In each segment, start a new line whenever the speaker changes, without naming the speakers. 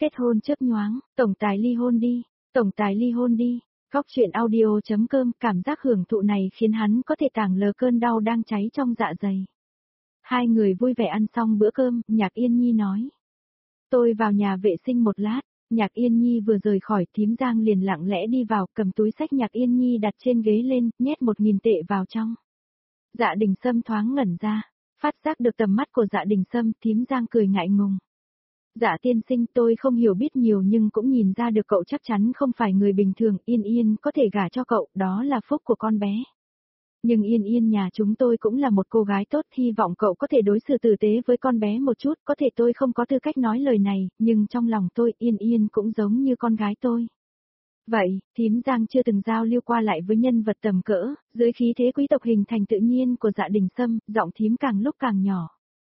Kết hôn chớp nhoáng, tổng tài ly hôn đi, tổng tài ly hôn đi. Góc truyện audio.com, cảm giác hưởng thụ này khiến hắn có thể tàng lờ cơn đau đang cháy trong dạ dày. Hai người vui vẻ ăn xong bữa cơm, Nhạc Yên Nhi nói. Tôi vào nhà vệ sinh một lát. Nhạc Yên Nhi vừa rời khỏi, Thím Giang liền lặng lẽ đi vào, cầm túi xách Nhạc Yên Nhi đặt trên ghế lên, nhét 1.000 tệ vào trong. Dạ Đình Sâm thoáng ngẩn ra, phát giác được tầm mắt của Dạ Đình Sâm, Thím Giang cười ngại ngùng. Dạ tiên sinh, tôi không hiểu biết nhiều nhưng cũng nhìn ra được cậu chắc chắn không phải người bình thường, Yên Yên có thể gả cho cậu, đó là phúc của con bé. Nhưng Yên Yên nhà chúng tôi cũng là một cô gái tốt, hy vọng cậu có thể đối xử tử tế với con bé một chút, có thể tôi không có tư cách nói lời này, nhưng trong lòng tôi Yên Yên cũng giống như con gái tôi. Vậy, Thím Giang chưa từng giao lưu qua lại với nhân vật tầm cỡ, dưới khí thế quý tộc hình thành tự nhiên của Dạ Đình Sâm, giọng thím càng lúc càng nhỏ.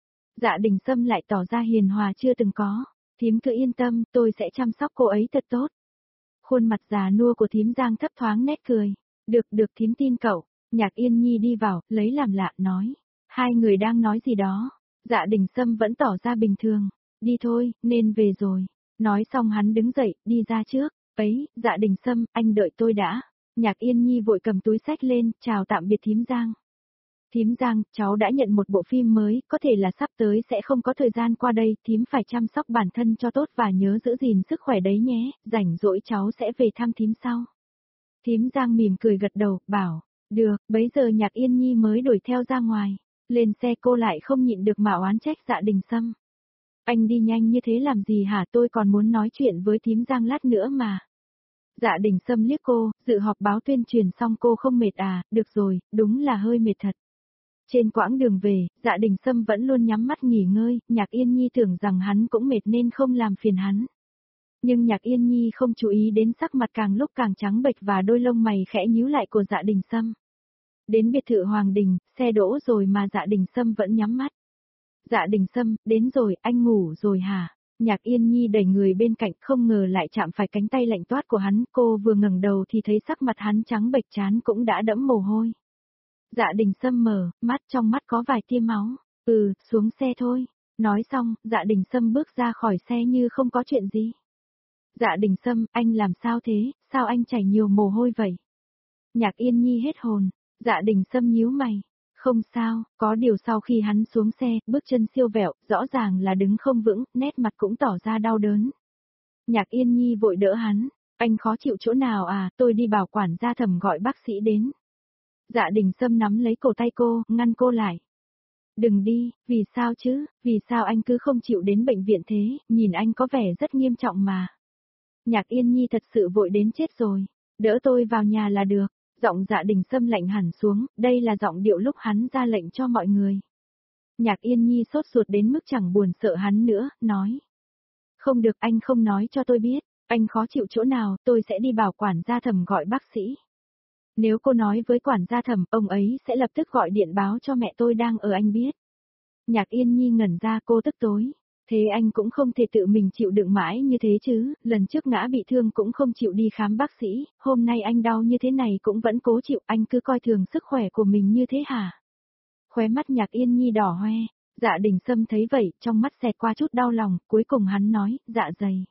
Dạ Đình Sâm lại tỏ ra hiền hòa chưa từng có, thím cứ yên tâm, tôi sẽ chăm sóc cô ấy thật tốt. Khuôn mặt già nua của Thím Giang thấp thoáng nét cười, được thím tin cậu. Nhạc Yên Nhi đi vào, lấy làm lạ, nói. Hai người đang nói gì đó. Dạ Đình Sâm vẫn tỏ ra bình thường. Đi thôi, nên về rồi. Nói xong hắn đứng dậy, đi ra trước. Ấy, Dạ Đình Sâm, anh đợi tôi đã. Nhạc Yên Nhi vội cầm túi xách lên, chào tạm biệt Thím Giang. Thím Giang, cháu đã nhận một bộ phim mới, có thể là sắp tới sẽ không có thời gian qua đây, thím phải chăm sóc bản thân cho tốt và nhớ giữ gìn sức khỏe đấy nhé, rảnh rỗi cháu sẽ về thăm thím sau. Thím Giang mỉm cười gật đầu, bảo. Được, bấy giờ Nhạc Yên Nhi mới đuổi theo ra ngoài. Lên xe cô lại không nhịn được mà oán trách Dạ Đình Sâm. Anh đi nhanh như thế làm gì hả, tôi còn muốn nói chuyện với Thím Giang lát nữa mà. Dạ Đình Sâm liếc cô, dự họp báo tuyên truyền xong cô không mệt à, được rồi, đúng là hơi mệt thật. Trên quãng đường về, Dạ Đình Sâm vẫn luôn nhắm mắt nghỉ ngơi, Nhạc Yên Nhi tưởng rằng hắn cũng mệt nên không làm phiền hắn. Nhưng Nhạc Yên Nhi không chú ý đến sắc mặt càng lúc càng trắng bệch và đôi lông mày khẽ nhíu lại của Dạ Đình Sâm. Đến biệt thự Hoàng Đình, xe đỗ rồi mà Dạ Đình Sâm vẫn nhắm mắt. Dạ Đình Sâm, đến rồi, anh ngủ rồi hả? Nhạc Yên Nhi đẩy người bên cạnh, không ngờ lại chạm phải cánh tay lạnh toát của hắn, cô vừa ngẩng đầu thì thấy sắc mặt hắn trắng bệch, trán cũng đã đẫm mồ hôi. Dạ Đình Sâm mở, mắt trong mắt có vài tia máu. Xuống xe thôi. Nói xong, Dạ Đình Sâm bước ra khỏi xe như không có chuyện gì. Dạ Đình Sâm, anh làm sao thế, sao anh chảy nhiều mồ hôi vậy? Nhạc Yên Nhi hết hồn. Dạ Đình Sâm nhíu mày. Không sao, có điều sau khi hắn xuống xe, bước chân siêu vẹo, rõ ràng là đứng không vững, nét mặt cũng tỏ ra đau đớn. Nhạc Yên Nhi vội đỡ hắn. Anh khó chịu chỗ nào à, tôi đi bảo quản gia Thẩm gọi bác sĩ đến. Dạ Đình Sâm nắm lấy cổ tay cô, ngăn cô lại. Đừng đi, vì sao chứ, vì sao anh cứ không chịu đến bệnh viện thế, nhìn anh có vẻ rất nghiêm trọng mà. Nhạc Yên Nhi thật sự vội đến chết rồi, đỡ tôi vào nhà là được. Giọng Dạ Đình Sâm lạnh hẳn xuống, đây là giọng điệu lúc hắn ra lệnh cho mọi người. Nhạc Yên Nhi sốt ruột đến mức chẳng buồn sợ hắn nữa, nói. Không được, anh không nói cho tôi biết, anh khó chịu chỗ nào, tôi sẽ đi bảo quản gia Thẩm gọi bác sĩ. Nếu cô nói với quản gia Thẩm, ông ấy sẽ lập tức gọi điện báo cho mẹ tôi đang ở anh biết. Nhạc Yên Nhi ngẩn ra, cô tức tối. Thế anh cũng không thể tự mình chịu đựng mãi như thế chứ, lần trước ngã bị thương cũng không chịu đi khám bác sĩ, hôm nay anh đau như thế này cũng vẫn cố chịu, anh cứ coi thường sức khỏe của mình như thế hả? Khóe mắt Nhạc Yên Nhi đỏ hoe, Dạ Đình Sâm thấy vậy, trong mắt xẹt qua chút đau lòng, cuối cùng hắn nói, dạ dày.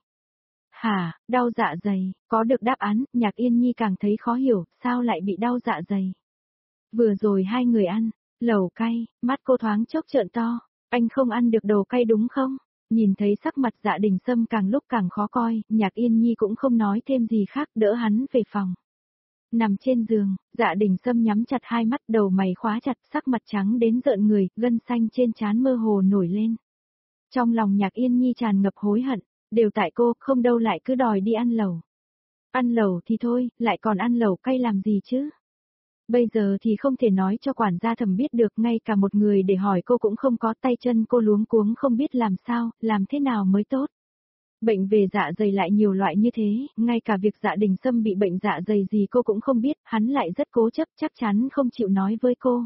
Hả, đau dạ dày, có được đáp án, Nhạc Yên Nhi càng thấy khó hiểu, sao lại bị đau dạ dày? Vừa rồi hai người ăn, lẩu cay, mắt cô thoáng chốc trợn to, anh không ăn được đồ cay đúng không? Nhìn thấy sắc mặt Dạ Đình Sâm càng lúc càng khó coi, Nhạc Yên Nhi cũng không nói thêm gì khác, đỡ hắn về phòng. Nằm trên giường, Dạ Đình Sâm nhắm chặt hai mắt, đầu mày khóa chặt, sắc mặt trắng đến rợn người, gân xanh trên trán mơ hồ nổi lên. Trong lòng Nhạc Yên Nhi tràn ngập hối hận, đều tại cô, không đâu lại cứ đòi đi ăn lẩu. Ăn lẩu thì thôi, lại còn ăn lẩu cay làm gì chứ? Bây giờ thì không thể nói cho quản gia Thẩm biết được, ngay cả một người để hỏi cô cũng không có, tay chân cô luống cuống không biết làm sao, làm thế nào mới tốt. Bệnh về dạ dày lại nhiều loại như thế, ngay cả việc Dạ Đình Sâm bị bệnh dạ dày gì cô cũng không biết, hắn lại rất cố chấp, chắc chắn không chịu nói với cô.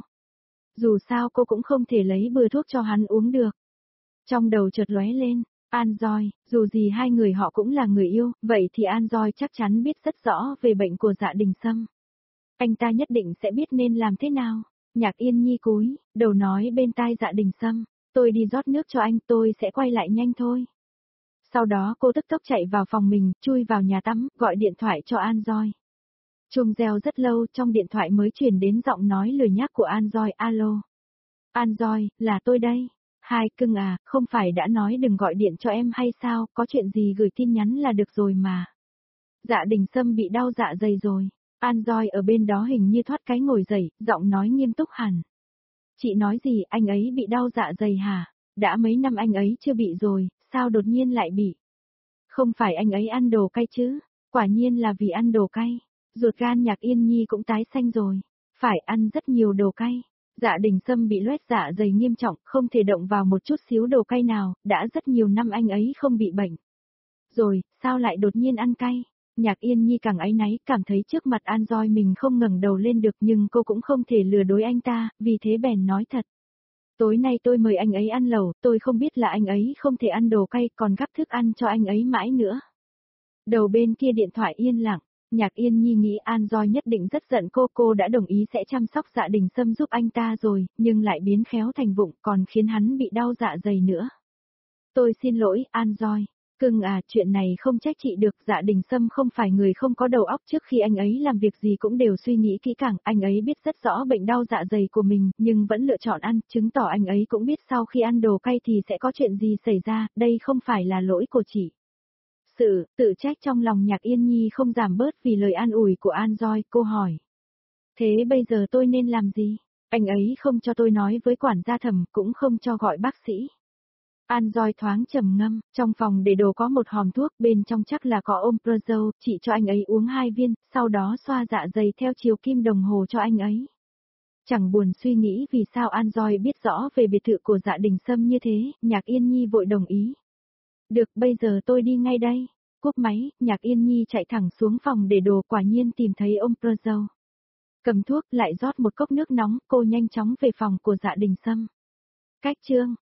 Dù sao cô cũng không thể lấy bừa thuốc cho hắn uống được. Trong đầu chợt lóe lên, An Doi, dù gì hai người họ cũng là người yêu, vậy thì An Doi chắc chắn biết rất rõ về bệnh của Dạ Đình Sâm. Anh ta nhất định sẽ biết nên làm thế nào. Nhạc Yên Nhi cúi đầu nói bên tai Dạ Đình Sâm, tôi đi rót nước cho anh, tôi sẽ quay lại nhanh thôi. Sau đó cô tức tốc chạy vào phòng mình, chui vào nhà tắm, gọi điện thoại cho An Doi. Chuông reo rất lâu, trong điện thoại mới truyền đến giọng nói lười nhác của An Doi, alo. An Doi, là tôi đây. Hai cưng à, không phải đã nói đừng gọi điện cho em hay sao, có chuyện gì gửi tin nhắn là được rồi mà. Dạ Đình Sâm bị đau dạ dày rồi. An Doi ở bên đó hình như thoát cái ngồi dậy, giọng nói nghiêm túc hẳn. Chị nói gì, anh ấy bị đau dạ dày hả? Đã mấy năm anh ấy chưa bị rồi, sao đột nhiên lại bị? Không phải anh ấy ăn đồ cay chứ? Quả nhiên là vì ăn đồ cay. Ruột gan Nhạc Yên Nhi cũng tái xanh rồi. Phải ăn rất nhiều đồ cay. Dạ Đình Sâm bị loét dạ dày nghiêm trọng, không thể động vào một chút xíu đồ cay nào, đã rất nhiều năm anh ấy không bị bệnh. Rồi, sao lại đột nhiên ăn cay? Nhạc Yên Nhi càng áy náy, cảm thấy trước mặt An Doi mình không ngẩng đầu lên được nhưng cô cũng không thể lừa dối anh ta, vì thế bèn nói thật. Tối nay tôi mời anh ấy ăn lẩu, tôi không biết là anh ấy không thể ăn đồ cay còn gắp thức ăn cho anh ấy mãi nữa. Đầu bên kia điện thoại yên lặng, Nhạc Yên Nhi nghĩ An Doi nhất định rất giận cô đã đồng ý sẽ chăm sóc Dạ Đình Sâm giúp anh ta rồi, nhưng lại biến khéo thành vụng còn khiến hắn bị đau dạ dày nữa. Tôi xin lỗi, An Doi. Cưng à, chuyện này không trách chị được, Dạ Đình Sâm không phải người không có đầu óc, trước khi anh ấy làm việc gì cũng đều suy nghĩ kỹ càng, anh ấy biết rất rõ bệnh đau dạ dày của mình, nhưng vẫn lựa chọn ăn, chứng tỏ anh ấy cũng biết sau khi ăn đồ cay thì sẽ có chuyện gì xảy ra, đây không phải là lỗi của chị. Sự tự trách trong lòng Nhạc Yên Nhi không giảm bớt vì lời an ủi của An Doi, cô hỏi. Thế bây giờ tôi nên làm gì? Anh ấy không cho tôi nói với quản gia Thẩm, cũng không cho gọi bác sĩ. An Doi thoáng trầm ngâm, trong phòng để đồ có một hòm thuốc, bên trong chắc là có Omeprazole, chị cho anh ấy uống 2 viên, sau đó xoa dạ dày theo chiều kim đồng hồ cho anh ấy. Chẳng buồn suy nghĩ vì sao An Doi biết rõ về biệt thự của Dạ Đình Sâm như thế, Nhạc Yên Nhi vội đồng ý. Được, bây giờ tôi đi ngay đây. Cúp máy, Nhạc Yên Nhi chạy thẳng xuống phòng để đồ, quả nhiên tìm thấy Omeprazole. Cầm thuốc lại rót một cốc nước nóng, cô nhanh chóng về phòng của Dạ Đình Sâm. Cách chương